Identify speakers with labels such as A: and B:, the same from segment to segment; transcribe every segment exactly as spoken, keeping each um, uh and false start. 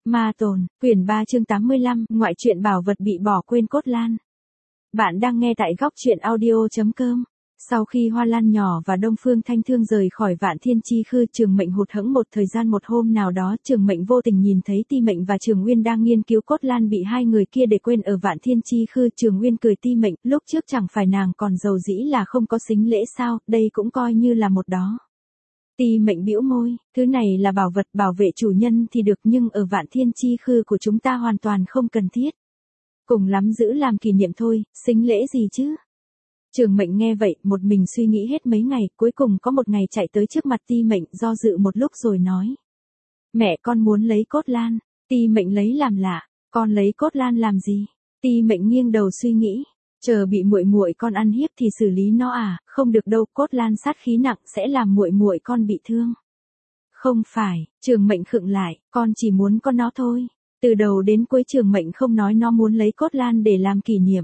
A: Ma Tồn, quyển ba chương tám mươi lăm, ngoại truyện bảo vật bị bỏ quên Cốt Lan. Bạn đang nghe tại góc truyện audio chấm com. Sau khi Hoa Lan nhỏ và Đông Phương Thanh Thương rời khỏi Vạn Thiên Chi Khư, Trường Mệnh hụt hẫng một thời gian. Một hôm nào đó, Trường Mệnh vô tình nhìn thấy Ti Mệnh và Trường Uyên đang nghiên cứu Cốt Lan bị hai người kia để quên ở Vạn Thiên Chi Khư. Trường Uyên cười: Ti Mệnh, lúc trước chẳng phải nàng còn giàu dĩ là không có sính lễ sao, đây cũng coi như là một đó. Ti Mệnh bĩu môi, thứ này là bảo vật bảo vệ chủ nhân thì được, nhưng ở Vạn Thiên Chi Khư của chúng ta hoàn toàn không cần thiết. Cùng lắm giữ làm kỷ niệm thôi, sính lễ gì chứ. Trường Mệnh nghe vậy, một mình suy nghĩ hết mấy ngày, cuối cùng có một ngày chạy tới trước mặt Ti Mệnh, do dự một lúc rồi nói: Mẹ, con muốn lấy Cốt Lan. Ti Mệnh lấy làm lạ: Con lấy Cốt Lan làm gì? Ti Mệnh nghiêng đầu suy nghĩ: Chờ bị muội muội con ăn hiếp thì xử lý nó à? Không được đâu, Cốt Lan sát khí nặng sẽ làm muội muội con bị thương. Không phải. Trường Mệnh khựng lại: Con chỉ muốn con nó thôi. Từ đầu đến cuối Trường Mệnh không nói nó muốn lấy Cốt Lan để làm kỷ niệm.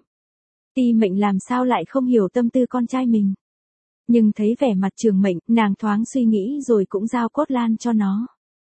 A: Ti Mệnh làm sao lại không hiểu tâm tư con trai mình. Nhưng thấy vẻ mặt Trường Mệnh, nàng thoáng suy nghĩ rồi cũng giao Cốt Lan cho nó.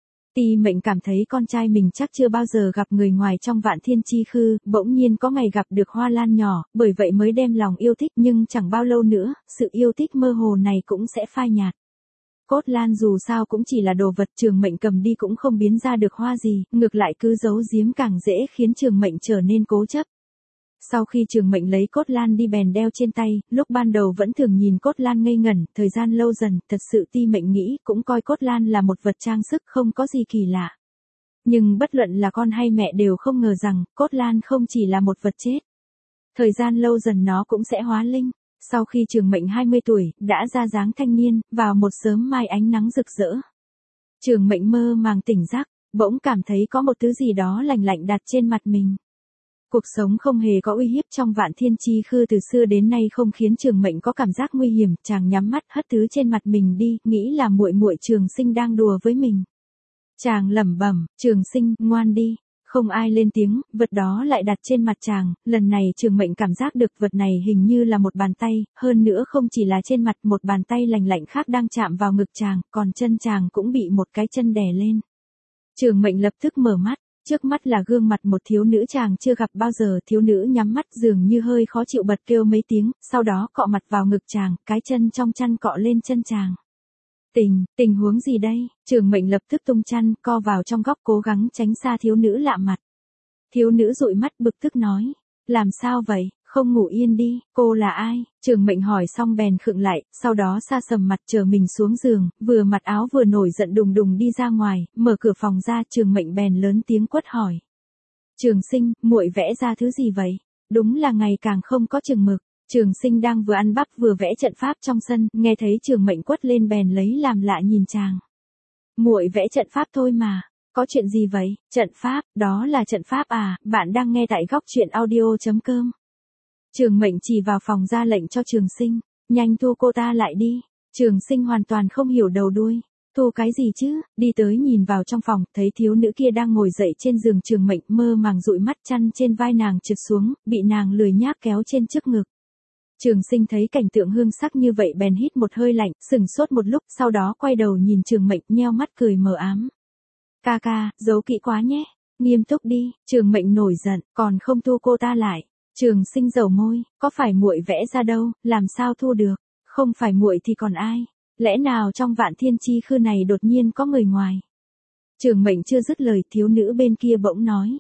A: Ti Mệnh cảm thấy con trai mình chắc chưa bao giờ gặp người ngoài trong Vạn Thiên Chi Khư, bỗng nhiên có ngày gặp được Hoa Lan nhỏ, bởi vậy mới đem lòng yêu thích, nhưng chẳng bao lâu nữa, sự yêu thích mơ hồ này cũng sẽ phai nhạt. Cốt Lan dù sao cũng chỉ là đồ vật, Trường Mệnh cầm đi cũng không biến ra được hoa gì, ngược lại cứ giấu giếm càng dễ khiến Trường Mệnh trở nên cố chấp. Sau khi Trường Mệnh lấy Cốt Lan đi bèn đeo trên tay, lúc ban đầu vẫn thường nhìn Cốt Lan ngây ngẩn, thời gian lâu dần, thật sự Ti Mệnh nghĩ cũng coi Cốt Lan là một vật trang sức, không có gì kỳ lạ. Nhưng bất luận là con hay mẹ đều không ngờ rằng, Cốt Lan không chỉ là một vật chết. Thời gian lâu dần nó cũng sẽ hóa linh. Sau khi Trường Mệnh hai mươi tuổi, đã ra dáng thanh niên, vào một sớm mai ánh nắng rực rỡ. Trường Mệnh mơ màng tỉnh giấc, bỗng cảm thấy có một thứ gì đó lạnh lạnh đặt trên mặt mình. Cuộc sống không hề có uy hiếp trong Vạn Thiên Chi Khư từ xưa đến nay không khiến Trường Mệnh có cảm giác nguy hiểm, chàng nhắm mắt hất thứ trên mặt mình đi, nghĩ là muội muội Trường Sinh đang đùa với mình. Chàng lẩm bẩm: Trường Sinh, ngoan đi. Không ai lên tiếng, vật đó lại đặt trên mặt chàng, lần này Trường Mệnh cảm giác được vật này hình như là một bàn tay, hơn nữa không chỉ là trên mặt, một bàn tay lạnh lạnh khác đang chạm vào ngực chàng, còn chân chàng cũng bị một cái chân đè lên. Trường Mệnh lập tức mở mắt. Trước mắt là gương mặt một thiếu nữ chàng chưa gặp bao giờ, thiếu nữ nhắm mắt dường như hơi khó chịu bật kêu mấy tiếng, sau đó cọ mặt vào ngực chàng, cái chân trong chăn cọ lên chân chàng. Tình, tình huống gì đây? Trường Mệnh lập tức tung chăn, co vào trong góc cố gắng tránh xa thiếu nữ lạ mặt. Thiếu nữ dụi mắt bực tức nói: Làm sao vậy, không ngủ yên đi, cô là ai? Trường Mệnh hỏi xong bèn khựng lại, sau đó sa sầm mặt chờ mình xuống giường, vừa mặc áo vừa nổi giận đùng đùng đi ra ngoài, mở cửa phòng ra, Trường Mệnh bèn lớn tiếng quát hỏi: Trường Sinh, muội vẽ ra thứ gì vậy? Đúng là ngày càng không có chừng mực. Trường Sinh đang vừa ăn bắp vừa vẽ trận pháp trong sân, nghe thấy Trường Mệnh quát lên bèn lấy làm lạ nhìn chàng. Muội vẽ trận pháp thôi mà. Có chuyện gì vậy? Trận pháp, đó là trận pháp à? Bạn đang nghe tại góc truyện audio chấm com. Trường Mệnh chỉ vào phòng ra lệnh cho Trường Sinh: Nhanh thu cô ta lại đi. Trường Sinh hoàn toàn không hiểu đầu đuôi. Thu cái gì chứ? Đi tới nhìn vào trong phòng, thấy thiếu nữ kia đang ngồi dậy trên giường. Trường Mệnh mơ màng dụi mắt, chăn trên vai nàng trượt xuống, bị nàng lười nhác kéo trên trước ngực. Trường Sinh thấy cảnh tượng hương sắc như vậy bèn hít một hơi lạnh, sừng sốt một lúc, sau đó quay đầu nhìn Trường Mệnh, nheo mắt cười mờ ám. Ca ca, giấu kỹ quá nhé. Nghiêm túc đi. Trường Mệnh nổi giận: Còn không thu cô ta lại. Trường Sinh dầu môi: Có phải muội vẽ ra đâu, làm sao thu được? Không phải muội thì còn ai? Lẽ nào trong Vạn Thiên Chi Khư này đột nhiên có người ngoài? Trường Mệnh chưa dứt lời, thiếu nữ bên kia bỗng nói: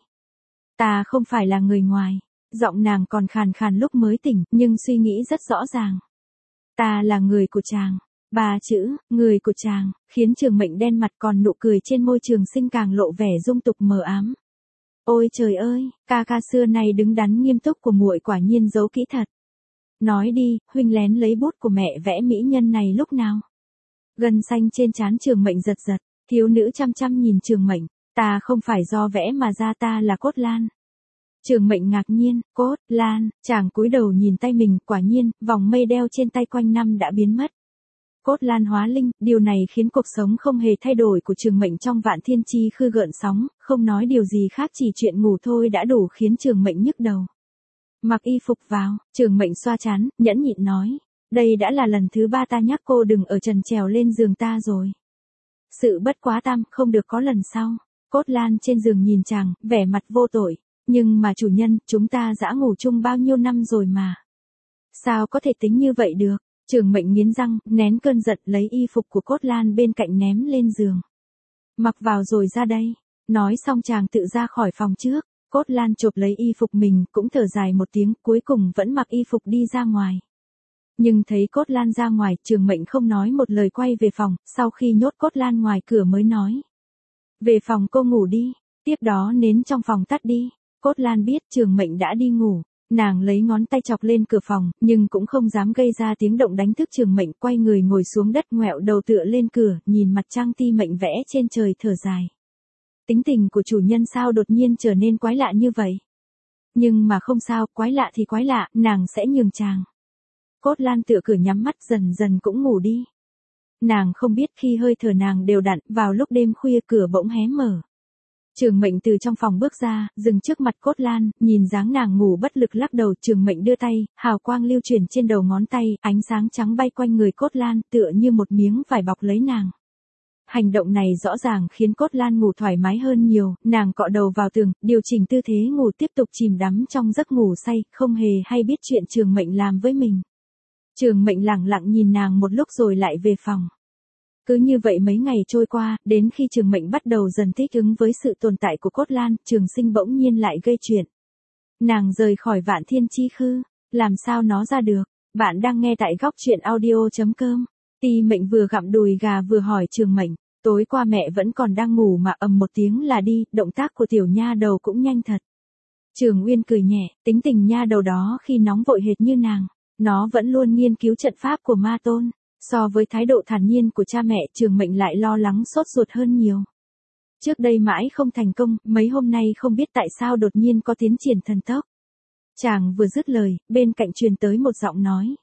A: Ta không phải là người ngoài. Giọng nàng còn khàn khàn lúc mới tỉnh, nhưng suy nghĩ rất rõ ràng. Ta là người của chàng. Ba chữ, người của chàng, khiến Trường Mệnh đen mặt, còn nụ cười trên môi Trường Sinh càng lộ vẻ dung tục mờ ám. Ôi trời ơi, ca ca xưa này đứng đắn nghiêm túc của muội quả nhiên giấu kỹ thật. Nói đi, huynh lén lấy bút của mẹ vẽ mỹ nhân này lúc nào? Gân xanh trên trán Trường Mệnh giật giật, thiếu nữ chăm chăm nhìn Trường Mệnh: Ta không phải do vẽ mà ra, ta là Cốt Lan. Trường Mệnh ngạc nhiên: Cốt Lan? Chàng cúi đầu nhìn tay mình, quả nhiên, vòng mây đeo trên tay quanh năm đã biến mất. Cốt Lan hóa linh, điều này khiến cuộc sống không hề thay đổi của Trường Mệnh trong Vạn Thiên Chi Khư gợn sóng, không nói điều gì khác, chỉ chuyện ngủ thôi đã đủ khiến Trường Mệnh nhức đầu. Mặc y phục vào, Trường Mệnh xoa trán, nhẫn nhịn nói: Đây đã là lần thứ ba ta nhắc cô đừng ở trần trèo lên giường ta rồi. Sự bất quá tam, không được có lần sau. Cốt Lan trên giường nhìn chàng, vẻ mặt vô tội. Nhưng mà chủ nhân, chúng ta đã ngủ chung bao nhiêu năm rồi mà. Sao có thể tính như vậy được? Trường Mệnh nghiến răng, nén cơn giận lấy y phục của Cốt Lan bên cạnh ném lên giường. Mặc vào rồi ra đây. Nói xong chàng tự ra khỏi phòng trước. Cốt Lan chộp lấy y phục mình, cũng thở dài một tiếng, cuối cùng vẫn mặc y phục đi ra ngoài. Nhưng thấy Cốt Lan ra ngoài, Trường Mệnh không nói một lời quay về phòng, sau khi nhốt Cốt Lan ngoài cửa mới nói. Về phòng cô ngủ đi, tiếp đó nến trong phòng tắt đi. Cốt Lan biết Trường Mệnh đã đi ngủ, nàng lấy ngón tay chọc lên cửa phòng, nhưng cũng không dám gây ra tiếng động đánh thức Trường Mệnh, quay người ngồi xuống đất ngoẹo đầu tựa lên cửa, nhìn mặt trăng ti mệnh vẽ trên trời thở dài. Tính tình của chủ nhân sao đột nhiên trở nên quái lạ như vậy? Nhưng mà không sao, quái lạ thì quái lạ, nàng sẽ nhường chàng. Cốt Lan tựa cửa nhắm mắt dần dần cũng ngủ đi. Nàng không biết khi hơi thở nàng đều đặn, vào lúc đêm khuya cửa bỗng hé mở. Trường Mệnh từ trong phòng bước ra, dừng trước mặt Cốt Lan, nhìn dáng nàng ngủ bất lực lắc đầu. Trường Mệnh đưa tay, hào quang lưu chuyển trên đầu ngón tay, ánh sáng trắng bay quanh người Cốt Lan, tựa như một miếng vải bọc lấy nàng. Hành động này rõ ràng khiến Cốt Lan ngủ thoải mái hơn nhiều, nàng cọ đầu vào tường, điều chỉnh tư thế ngủ tiếp tục chìm đắm trong giấc ngủ say, không hề hay biết chuyện Trường Mệnh làm với mình. Trường Mệnh lặng lặng nhìn nàng một lúc rồi lại về phòng. Cứ như vậy mấy ngày trôi qua, đến khi Trường Mệnh bắt đầu dần thích ứng với sự tồn tại của Cốt Lan, Trường Sinh bỗng nhiên lại gây chuyện. Nàng rời khỏi Vạn Thiên Chi Khư, làm sao nó ra được? Bạn đang nghe tại góc truyện audio chấm com. Ti Mệnh vừa gặm đùi gà vừa hỏi Trường Mệnh, tối qua mẹ vẫn còn đang ngủ mà ầm một tiếng là đi, động tác của tiểu nha đầu cũng nhanh thật. Trường Uyên cười nhẹ, tính tình nha đầu đó khi nóng vội hệt như nàng, nó vẫn luôn nghiên cứu trận pháp của ma tôn. So với thái độ thản nhiên của cha mẹ, Trường Mệnh lại lo lắng sốt ruột hơn nhiều. Trước đây mãi không thành công, mấy hôm nay không biết tại sao đột nhiên có tiến triển thần tốc. Chàng vừa dứt lời, bên cạnh truyền tới một giọng nói.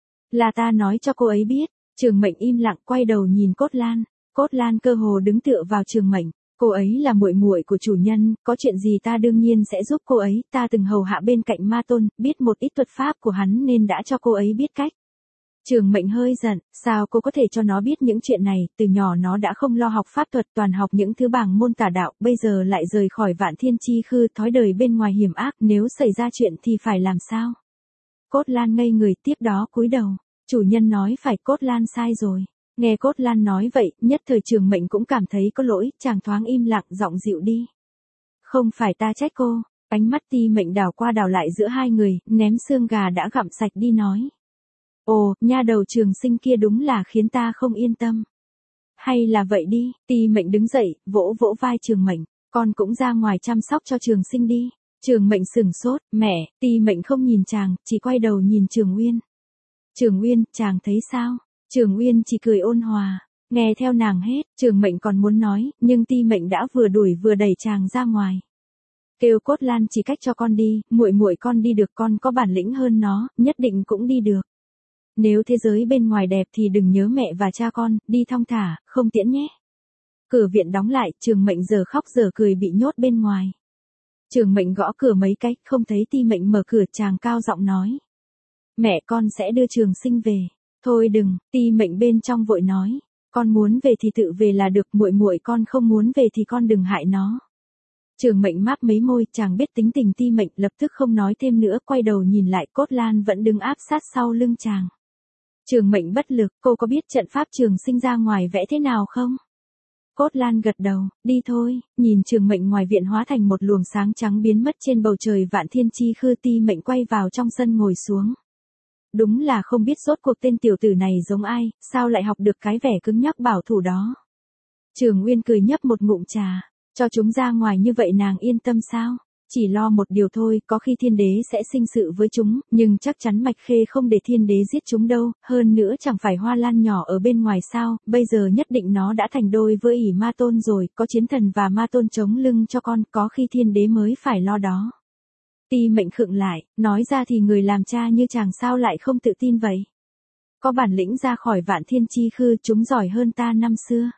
A: Là ta nói cho cô ấy biết. Trường Mệnh im lặng quay đầu nhìn Cốt Lan. Cốt Lan cơ hồ đứng tựa vào Trường Mệnh. Cô ấy là muội muội của chủ nhân, có chuyện gì ta đương nhiên sẽ giúp cô ấy. Ta từng hầu hạ bên cạnh ma tôn, biết một ít thuật pháp của hắn nên đã cho cô ấy biết cách. Trường Mệnh hơi giận, sao cô có thể cho nó biết những chuyện này, từ nhỏ nó đã không lo học pháp thuật, toàn học những thứ bảng môn tà đạo, bây giờ lại rời khỏi Vạn Thiên Chi Khư, thói đời bên ngoài hiểm ác, nếu xảy ra chuyện thì phải làm sao? Cốt Lan ngây người, tiếp đó cúi đầu, chủ nhân nói phải, Cốt Lan sai rồi. Nghe Cốt Lan nói vậy, nhất thời Trường Mệnh cũng cảm thấy có lỗi, chàng thoáng im lặng, giọng dịu đi. Không phải ta trách cô. Ánh mắt Ti Mệnh đảo qua đảo lại giữa hai người, ném xương gà đã gặm sạch đi nói. Ồ, nha đầu Trường Sinh kia đúng là khiến ta không yên tâm. Hay là vậy đi, Ti Mệnh đứng dậy, vỗ vỗ vai Trường Mệnh, con cũng ra ngoài chăm sóc cho Trường Sinh đi. Trường Mệnh sửng sốt, mẹ, Ti Mệnh không nhìn chàng, chỉ quay đầu nhìn Trường Uyên. Trường Uyên, chàng thấy sao? Trường Uyên chỉ cười ôn hòa, nghe theo nàng hết. Trường Mệnh còn muốn nói, nhưng Ti Mệnh đã vừa đuổi vừa đẩy chàng ra ngoài. Kêu Cốt Lan chỉ cách cho con đi, muội muội con đi được, con có bản lĩnh hơn nó, nhất định cũng đi được. Nếu thế giới bên ngoài đẹp thì đừng nhớ mẹ và cha con, đi thong thả, không tiễn nhé. Cửa viện đóng lại, Trường Mệnh giờ khóc giờ cười bị nhốt bên ngoài. Trường Mệnh gõ cửa mấy cách, không thấy Ti Mệnh mở cửa, chàng cao giọng nói. Mẹ con sẽ đưa Trường Sinh về. Thôi đừng, Ti Mệnh bên trong vội nói. Con muốn về thì tự về là được, muội muội con không muốn về thì con đừng hại nó. Trường Mệnh máp mấy môi, chàng biết tính tình Ti Mệnh, lập tức không nói thêm nữa, quay đầu nhìn lại, Cốt Lan vẫn đứng áp sát sau lưng chàng. Trường Mệnh bất lực, cô có biết trận pháp Trường Sinh ra ngoài vẽ thế nào không? Cốt Lan gật đầu, đi thôi, nhìn Trường Mệnh ngoài viện hóa thành một luồng sáng trắng biến mất trên bầu trời Vạn Thiên Chi Khư. Ti Mệnh quay vào trong sân ngồi xuống. Đúng là không biết rốt cuộc tên tiểu tử này giống ai, sao lại học được cái vẻ cứng nhắc bảo thủ đó. Trường Uyên cười nhấp một ngụm trà, cho chúng ra ngoài như vậy nàng yên tâm sao? Chỉ lo một điều thôi, có khi thiên đế sẽ sinh sự với chúng, nhưng chắc chắn Mạch Khê không để thiên đế giết chúng đâu, hơn nữa chẳng phải Hoa Lan nhỏ ở bên ngoài sao, bây giờ nhất định nó đã thành đôi với ỷ ma tôn rồi, có chiến thần và ma tôn chống lưng cho con, có khi thiên đế mới phải lo đó. Ti Mệnh khựng lại, nói ra thì người làm cha như chàng sao lại không tự tin vậy? Có bản lĩnh ra khỏi Vạn Thiên Chi Khư, chúng giỏi hơn ta năm xưa.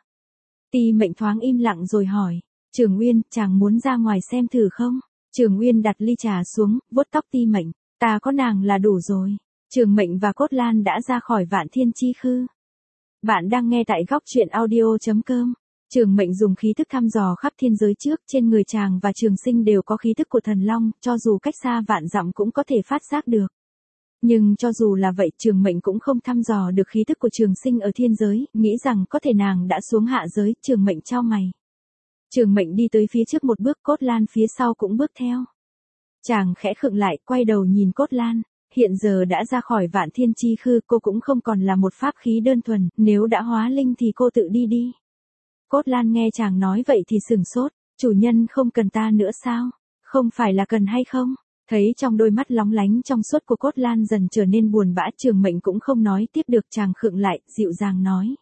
A: Ti Mệnh thoáng im lặng rồi hỏi, Trường Uyên, chàng muốn ra ngoài xem thử không? Trường Uyên đặt ly trà xuống, vuốt tóc Ti Mệnh, ta có nàng là đủ rồi. Trường Mệnh và Cốt Lan đã ra khỏi Vạn Thiên Chi Khư. Bạn đang nghe tại góc truyện audio chấm com. Trường Mệnh dùng khí thức thăm dò khắp thiên giới trước, trên người chàng và Trường Sinh đều có khí thức của thần long, cho dù cách xa vạn dặm cũng có thể phát giác được. Nhưng cho dù là vậy, Trường Mệnh cũng không thăm dò được khí thức của Trường Sinh ở thiên giới, nghĩ rằng có thể nàng đã xuống hạ giới. Trường Mệnh chau mày. Trường Mệnh đi tới phía trước một bước, Cốt Lan phía sau cũng bước theo. Chàng khẽ khựng lại, quay đầu nhìn Cốt Lan. Hiện giờ đã ra khỏi Vạn Thiên Chi Khư, cô cũng không còn là một pháp khí đơn thuần, nếu đã hóa linh thì cô tự đi đi. Cốt Lan nghe chàng nói vậy thì sửng sốt, chủ nhân không cần ta nữa sao? Không phải là cần hay không? Thấy trong đôi mắt lóng lánh trong suốt của Cốt Lan dần trở nên buồn bã, Trường Mệnh cũng không nói tiếp được, chàng khựng lại, dịu dàng nói.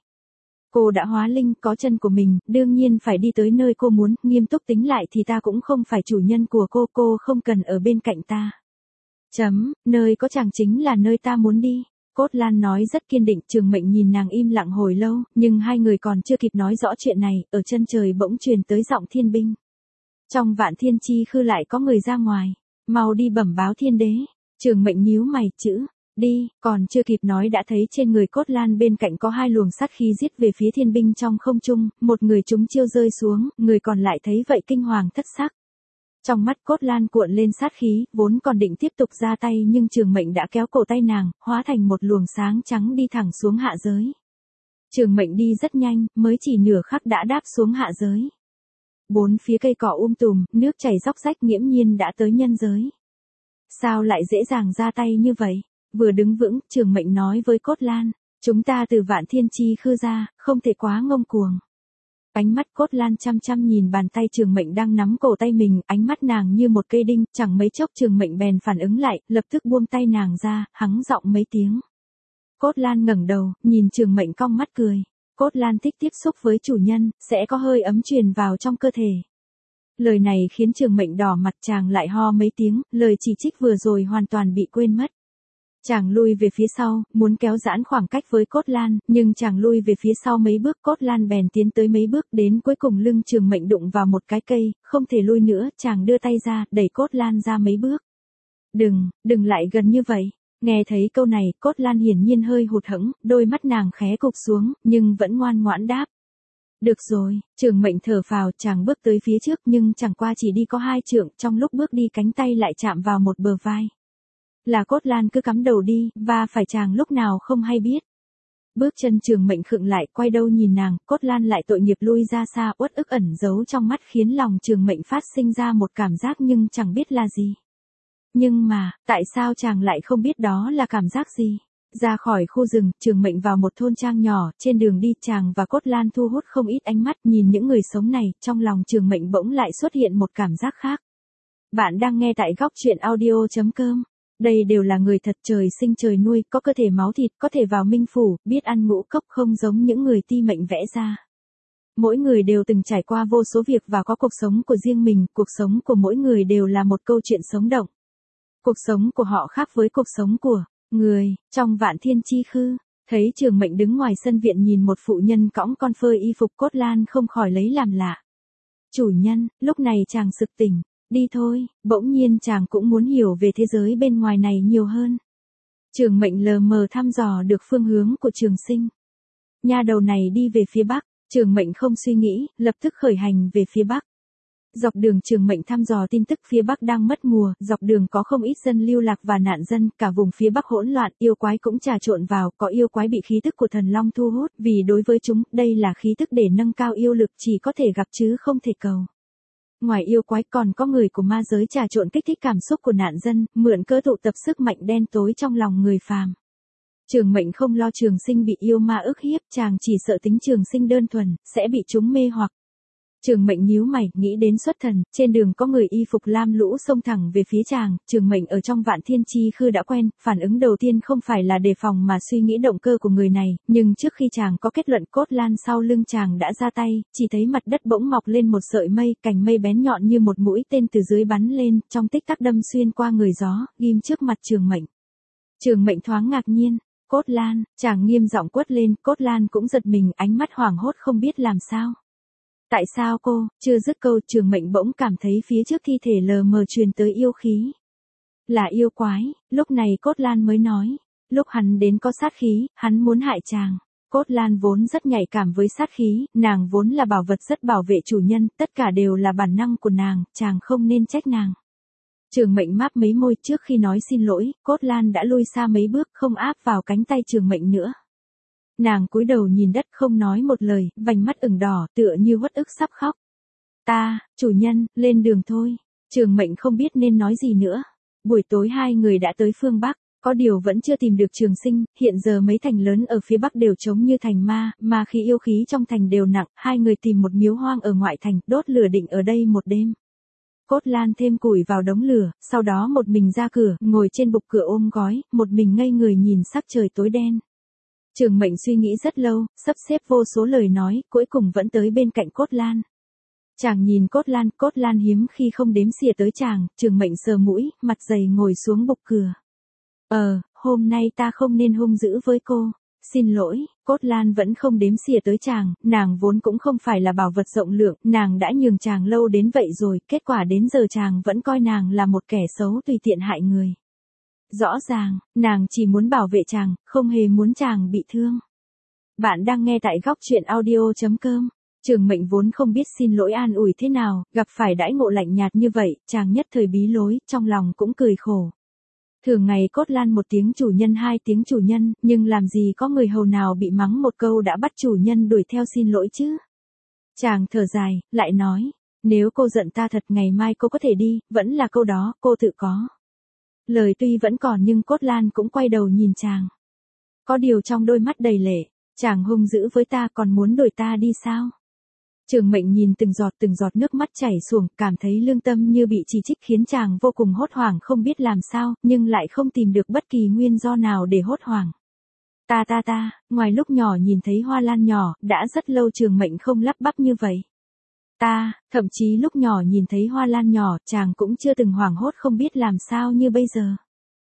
A: Cô đã hóa linh, có chân của mình, đương nhiên phải đi tới nơi cô muốn, nghiêm túc tính lại thì ta cũng không phải chủ nhân của cô, cô không cần ở bên cạnh ta. Chấm, nơi có chàng chính là nơi ta muốn đi. Cốt Lan nói rất kiên định. Trường Mệnh nhìn nàng im lặng hồi lâu, nhưng hai người còn chưa kịp nói rõ chuyện này, ở chân trời bỗng truyền tới giọng thiên binh. Trong Vạn Thiên Chi Khư lại có người ra ngoài, mau đi bẩm báo thiên đế. Trường Mệnh nhíu mày, chữ, đi, còn chưa kịp nói đã thấy trên người Cốt Lan bên cạnh có hai luồng sát khí giết về phía thiên binh trong không trung, một người trúng chiêu rơi xuống, người còn lại thấy vậy kinh hoàng thất sắc. Trong mắt Cốt Lan cuộn lên sát khí, vốn còn định tiếp tục ra tay nhưng Trường Mệnh đã kéo cổ tay nàng, hóa thành một luồng sáng trắng đi thẳng xuống hạ giới. Trường Mệnh đi rất nhanh, mới chỉ nửa khắc đã đáp xuống hạ giới. Bốn phía cây cỏ um tùm, nước chảy róc rách, nghiễm nhiên đã tới nhân giới. Sao lại dễ dàng ra tay như vậy? Vừa đứng vững, Trường Mệnh nói với Cốt Lan, chúng ta từ Vạn Thiên Chi Khư ra, không thể quá ngông cuồng. Ánh mắt Cốt Lan chăm chăm nhìn bàn tay Trường Mệnh đang nắm cổ tay mình, ánh mắt nàng như một cây đinh, chẳng mấy chốc Trường Mệnh bèn phản ứng lại, lập tức buông tay nàng ra, hắng giọng mấy tiếng. Cốt Lan ngẩng đầu, nhìn Trường Mệnh cong mắt cười. Cốt Lan thích tiếp xúc với chủ nhân, sẽ có hơi ấm truyền vào trong cơ thể. Lời này khiến Trường Mệnh đỏ mặt, chàng lại ho mấy tiếng, lời chỉ trích vừa rồi hoàn toàn bị quên mất. Chàng lui về phía sau, muốn kéo giãn khoảng cách với Cốt Lan, nhưng chàng lui về phía sau mấy bước, Cốt Lan bèn tiến tới mấy bước, đến cuối cùng lưng Trường Mệnh đụng vào một cái cây, không thể lui nữa, chàng đưa tay ra, đẩy Cốt Lan ra mấy bước. Đừng, đừng lại gần như vậy. Nghe thấy câu này, Cốt Lan hiển nhiên hơi hụt hẫng, đôi mắt nàng khé cụp xuống, nhưng vẫn ngoan ngoãn đáp. Được rồi. Trường Mệnh thở phào, chàng bước tới phía trước nhưng chẳng qua chỉ đi có hai trượng, trong lúc bước đi cánh tay lại chạm vào một bờ vai. Là Cốt Lan cứ cắm đầu đi, và phải chàng lúc nào không hay biết. Bước chân Trường Mệnh khựng lại, quay đầu nhìn nàng, Cốt Lan lại tội nghiệp lui ra xa, uất ức ẩn giấu trong mắt khiến lòng Trường Mệnh phát sinh ra một cảm giác nhưng chẳng biết là gì. Nhưng mà, tại sao chàng lại không biết đó là cảm giác gì? Ra khỏi khu rừng, Trường Mệnh vào một thôn trang nhỏ, trên đường đi chàng và Cốt Lan thu hút không ít ánh mắt, nhìn những người sống này, trong lòng Trường Mệnh bỗng lại xuất hiện một cảm giác khác. Bạn đang nghe tại góc truyện audio chấm com. Đây đều là người thật, trời sinh trời nuôi, có cơ thể máu thịt, có thể vào minh phủ, biết ăn ngũ cốc, không giống những người ti mệnh vẽ ra. Mỗi người đều từng trải qua vô số việc và có cuộc sống của riêng mình, cuộc sống của mỗi người đều là một câu chuyện sống động. Cuộc sống của họ khác với cuộc sống của người. Trong Vạn Thiên Chi Khư, thấy Trường Mệnh đứng ngoài sân viện nhìn một phụ nhân cõng con phơi y phục, Cốt Lan không khỏi lấy làm lạ. Chủ nhân, lúc này chàng sực tỉnh. Đi thôi, bỗng nhiên chàng cũng muốn hiểu về thế giới bên ngoài này nhiều hơn. Trường Mệnh lờ mờ thăm dò được phương hướng của Trường Sinh. Nha đầu này đi về phía bắc, Trường Mệnh không suy nghĩ, lập tức khởi hành về phía bắc. Dọc đường Trường Mệnh thăm dò tin tức phía bắc đang mất mùa, dọc đường có không ít dân lưu lạc và nạn dân, cả vùng phía bắc hỗn loạn, yêu quái cũng trà trộn vào, có yêu quái bị khí tức của thần long thu hút, vì đối với chúng, đây là khí tức để nâng cao yêu lực, chỉ có thể gặp chứ không thể cầu. Ngoài yêu quái còn có người của ma giới trà trộn kích thích cảm xúc của nạn dân, mượn cơ tụ tập sức mạnh đen tối trong lòng người phàm. Trường Mệnh không lo Trường Sinh bị yêu ma ức hiếp, chàng chỉ sợ tính Trường Sinh đơn thuần, sẽ bị chúng mê hoặc. Trường Mệnh nhíu mày, nghĩ đến xuất thần, trên đường có người y phục lam lũ xông thẳng về phía chàng, Trường Mệnh ở trong Vạn Thiên Chi Khư đã quen, phản ứng đầu tiên không phải là đề phòng mà suy nghĩ động cơ của người này, nhưng trước khi chàng có kết luận, Cốt Lan sau lưng chàng đã ra tay, chỉ thấy mặt đất bỗng mọc lên một sợi mây, cành mây bén nhọn như một mũi tên từ dưới bắn lên, trong tích tắc đâm xuyên qua người gió, ghim trước mặt Trường Mệnh. Trường Mệnh thoáng ngạc nhiên, Cốt Lan, chàng nghiêm giọng quát lên, Cốt Lan cũng giật mình, ánh mắt hoảng hốt không biết làm sao. Tại sao cô, chưa dứt câu, Trường Mệnh bỗng cảm thấy phía trước thi thể lờ mờ truyền tới yêu khí. Là yêu quái, lúc này Cốt Lan mới nói, lúc hắn đến có sát khí, hắn muốn hại chàng. Cốt Lan vốn rất nhạy cảm với sát khí, nàng vốn là bảo vật rất bảo vệ chủ nhân, tất cả đều là bản năng của nàng, chàng không nên trách nàng. Trường Mệnh máp mấy môi, trước khi nói xin lỗi, Cốt Lan đã lui xa mấy bước, không áp vào cánh tay Trường Mệnh nữa. Nàng cúi đầu nhìn đất không nói một lời, vành mắt ửng đỏ, tựa như uất ức sắp khóc. Ta, chủ nhân, lên đường thôi. Trường Mệnh không biết nên nói gì nữa. Buổi tối hai người đã tới phương Bắc, có điều vẫn chưa tìm được Trường Sinh, hiện giờ mấy thành lớn ở phía Bắc đều trống như thành ma, mà khi yêu khí trong thành đều nặng, hai người tìm một miếu hoang ở ngoại thành, đốt lửa định ở đây một đêm. Cốt Lan thêm củi vào đống lửa, sau đó một mình ra cửa, ngồi trên bục cửa ôm gói, một mình ngây người nhìn sắc trời tối đen. Trường Mệnh suy nghĩ rất lâu, sắp xếp vô số lời nói, cuối cùng vẫn tới bên cạnh Cốt Lan. Chàng nhìn Cốt Lan, Cốt Lan hiếm khi không đếm xỉa tới chàng, Trường Mệnh sờ mũi, mặt dày ngồi xuống bục cửa. Ờ, hôm nay ta không nên hung dữ với cô. Xin lỗi, Cốt Lan vẫn không đếm xỉa tới chàng, nàng vốn cũng không phải là bảo vật rộng lượng, nàng đã nhường chàng lâu đến vậy rồi, kết quả đến giờ chàng vẫn coi nàng là một kẻ xấu tùy tiện hại người. Rõ ràng, nàng chỉ muốn bảo vệ chàng, không hề muốn chàng bị thương. Bạn đang nghe tại góc truyện audio chấm com. Trường Mệnh vốn không biết xin lỗi an ủi thế nào, gặp phải đãi ngộ lạnh nhạt như vậy, chàng nhất thời bí lối, trong lòng cũng cười khổ. Thường ngày Cốt Lan một tiếng chủ nhân hai tiếng chủ nhân, nhưng làm gì có người hầu nào bị mắng một câu đã bắt chủ nhân đuổi theo xin lỗi chứ. Chàng thở dài, lại nói, nếu cô giận ta thật ngày mai cô có thể đi, vẫn là câu đó, cô tự có. Lời tuy vẫn còn nhưng Cốt Lan cũng quay đầu nhìn chàng. Có điều trong đôi mắt đầy lệ, chàng hung dữ với ta còn muốn đuổi ta đi sao? Trường Mệnh nhìn từng giọt từng giọt nước mắt chảy xuồng, cảm thấy lương tâm như bị chỉ trích khiến chàng vô cùng hốt hoảng không biết làm sao, nhưng lại không tìm được bất kỳ nguyên do nào để hốt hoảng. Ta ta ta, ngoài lúc nhỏ nhìn thấy hoa lan nhỏ, đã rất lâu Trường Mệnh không lắp bắp như vậy. Ta, thậm chí lúc nhỏ nhìn thấy hoa lan nhỏ, chàng cũng chưa từng hoảng hốt không biết làm sao như bây giờ.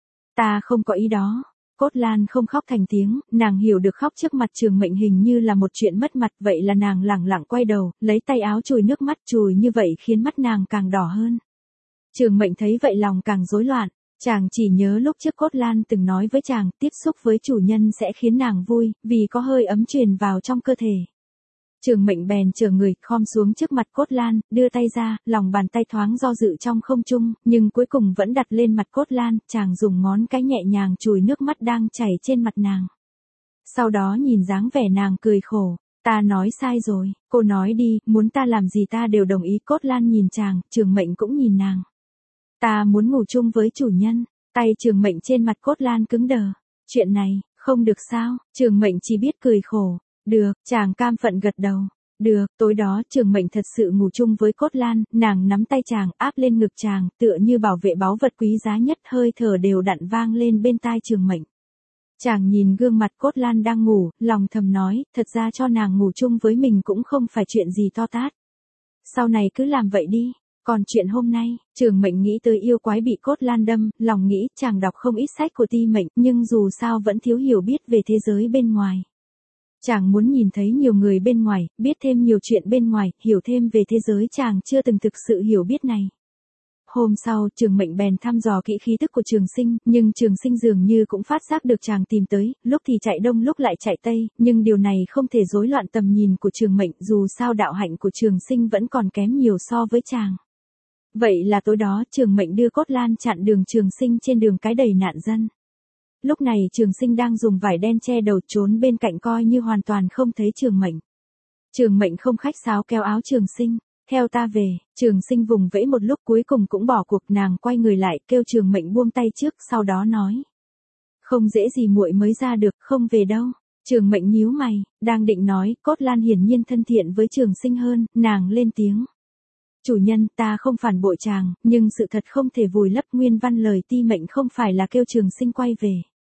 A: Ta không có ý đó. Cốt Lan không khóc thành tiếng, nàng hiểu được khóc trước mặt Trường Mệnh hình như là một chuyện mất mặt, vậy là nàng lẳng lặng quay đầu, lấy tay áo chùi nước mắt, chùi như vậy khiến mắt nàng càng đỏ hơn. Trường Mệnh thấy vậy lòng càng rối loạn, chàng chỉ nhớ lúc trước Cốt Lan từng nói với chàng, tiếp xúc với chủ nhân sẽ khiến nàng vui, vì có hơi ấm truyền vào trong cơ thể. Trường Mệnh bèn chờ người, khom xuống trước mặt Cốt Lan, đưa tay ra, lòng bàn tay thoáng do dự trong không trung, nhưng cuối cùng vẫn đặt lên mặt Cốt Lan, chàng dùng ngón cái nhẹ nhàng chùi nước mắt đang chảy trên mặt nàng. Sau đó nhìn dáng vẻ nàng cười khổ, ta nói sai rồi, cô nói đi, muốn ta làm gì ta đều đồng ý. Cốt Lan nhìn chàng, Trường Mệnh cũng nhìn nàng. Ta muốn ngủ chung với chủ nhân, tay Trường Mệnh trên mặt Cốt Lan cứng đờ. Chuyện này, không được sao, Trường Mệnh chỉ biết cười khổ. Được, chàng cam phận gật đầu. Được, tối đó Trường Mệnh thật sự ngủ chung với Cốt Lan, nàng nắm tay chàng, áp lên ngực chàng, tựa như bảo vệ báu vật quý giá nhất, hơi thở đều đặn vang lên bên tai Trường Mệnh. Chàng nhìn gương mặt Cốt Lan đang ngủ, lòng thầm nói, thật ra cho nàng ngủ chung với mình cũng không phải chuyện gì to tát. Sau này cứ làm vậy đi. Còn chuyện hôm nay, Trường Mệnh nghĩ tới yêu quái bị Cốt Lan đâm, lòng nghĩ chàng đọc không ít sách của Ti Mệnh, nhưng dù sao vẫn thiếu hiểu biết về thế giới bên ngoài. Chàng muốn nhìn thấy nhiều người bên ngoài, biết thêm nhiều chuyện bên ngoài, hiểu thêm về thế giới chàng chưa từng thực sự hiểu biết này. Hôm sau, Trường Mệnh bèn thăm dò kỹ khí tức của Trường Sinh, nhưng Trường Sinh dường như cũng phát giác được chàng tìm tới, lúc thì chạy đông lúc lại chạy tây, nhưng điều này không thể rối loạn tầm nhìn của Trường Mệnh, dù sao đạo hạnh của Trường Sinh vẫn còn kém nhiều so với chàng. Vậy là tối đó Trường Mệnh đưa Cốt Lan chặn đường Trường Sinh trên đường cái đầy nạn dân. Lúc này Trường Sinh đang dùng vải đen che đầu trốn bên cạnh coi như hoàn toàn không thấy Trường Mệnh. Trường Mệnh không khách sáo kéo áo Trường Sinh, theo ta về. Trường Sinh vùng vẫy một lúc cuối cùng cũng bỏ cuộc, nàng quay người lại kêu Trường Mệnh buông tay trước, sau đó nói. Không dễ gì muội mới ra được, không về đâu. Trường Mệnh nhíu mày, đang định nói, Cốt Lan hiển nhiên thân thiện với Trường Sinh hơn, nàng lên tiếng. Chủ nhân, ta không phản bội chàng, nhưng sự thật không thể vùi lấp nguyên văn lời Ti Mệnh không phải là kêu Trường Sinh quay về.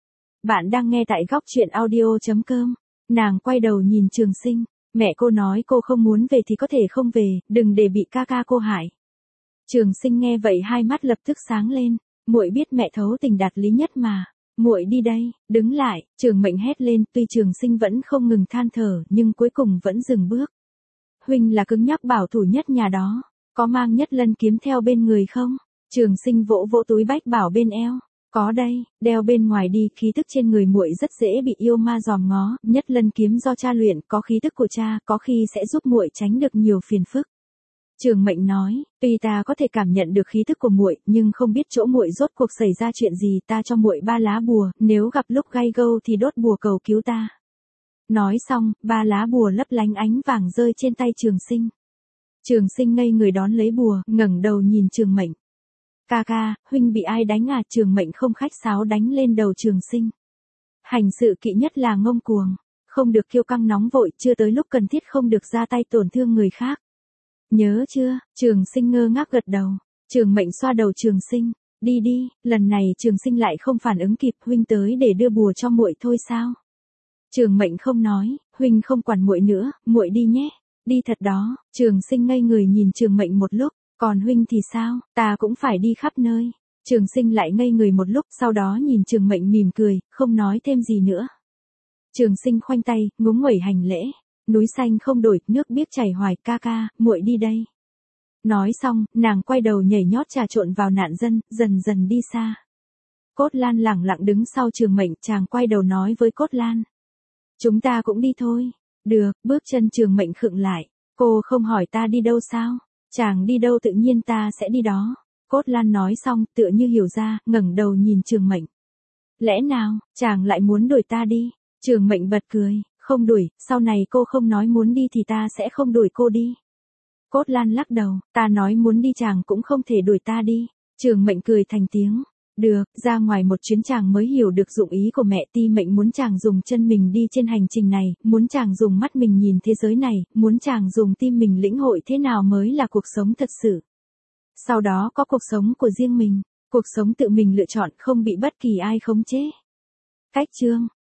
A: Bạn đang nghe tại góc truyện audio chấm com. Nàng quay đầu nhìn Trường Sinh, mẹ cô nói cô không muốn về thì có thể không về, đừng để bị ca ca cô hại. Trường Sinh nghe vậy hai mắt lập tức sáng lên, muội biết mẹ thấu tình đạt lý nhất mà. Muội đi đây, đứng lại. Trường Mệnh hét lên, tuy Trường Sinh vẫn không ngừng than thở, nhưng cuối cùng vẫn dừng bước. Huynh là cứng nhắc bảo thủ nhất nhà đó, có mang Nhất Lân kiếm theo bên người không? Trường Sinh vỗ vỗ túi bách bảo bên eo. Có đây, đeo bên ngoài đi, khí tức trên người muội rất dễ bị yêu ma dòm ngó, nhất lân kiếm do cha luyện, có khí tức của cha, có khi sẽ giúp muội tránh được nhiều phiền phức. Trường Mệnh nói, tuy ta có thể cảm nhận được khí tức của muội, nhưng không biết chỗ muội rốt cuộc xảy ra chuyện gì, ta cho muội ba lá bùa, nếu gặp lúc gay gâu thì đốt bùa cầu cứu ta. Nói xong, ba lá bùa lấp lánh ánh vàng rơi trên tay Trường Sinh. Trường Sinh ngây người đón lấy bùa, ngẩng đầu nhìn Trường Mệnh. Ca ca, huynh bị ai đánh à? Trường Mệnh không khách sáo đánh lên đầu Trường Sinh. Hành sự kỵ nhất là ngông cuồng, không được kiêu căng nóng vội, chưa tới lúc cần thiết không được ra tay tổn thương người khác. Nhớ chưa? Trường Sinh ngơ ngác gật đầu. Trường Mệnh xoa đầu Trường Sinh, đi đi, lần này Trường Sinh lại không phản ứng kịp, huynh tới để đưa bùa cho muội thôi sao? Trường Mệnh không nói, huynh không quản muội nữa, muội đi nhé. Đi thật đó. Trường Sinh ngây người nhìn Trường Mệnh một lúc, còn huynh thì sao? Ta cũng phải đi khắp nơi. Trường Sinh lại ngây người một lúc, sau đó nhìn Trường Mệnh mỉm cười, không nói thêm gì nữa. Trường Sinh khoanh tay, ngúng nguẩy hành lễ. Núi xanh không đổi, nước biếc chảy hoài, ca ca, muội đi đây. Nói xong, nàng quay đầu nhảy nhót trà trộn vào nạn dân, dần dần đi xa. Cốt Lan lẳng lặng đứng sau Trường Mệnh, chàng quay đầu nói với Cốt Lan. Chúng ta cũng đi thôi. Được, bước chân Trường Mệnh khựng lại. Cô không hỏi ta đi đâu sao? Chàng đi đâu tự nhiên ta sẽ đi đó. Cốt Lan nói xong, tựa như hiểu ra, ngẩng đầu nhìn Trường Mệnh. Lẽ nào, chàng lại muốn đuổi ta đi? Trường Mệnh bật cười, không đuổi, sau này cô không nói muốn đi thì ta sẽ không đuổi cô đi. Cốt Lan lắc đầu, ta nói muốn đi chàng cũng không thể đuổi ta đi. Trường Mệnh cười thành tiếng. Được, ra ngoài một chuyến chàng mới hiểu được dụng ý của mẹ. Ti Mệnh muốn chàng dùng chân mình đi trên hành trình này, muốn chàng dùng mắt mình nhìn thế giới này, muốn chàng dùng tim mình lĩnh hội thế nào mới là cuộc sống thật sự. Sau đó có cuộc sống của riêng mình, cuộc sống tự mình lựa chọn, không bị bất kỳ ai khống chế. Cách chương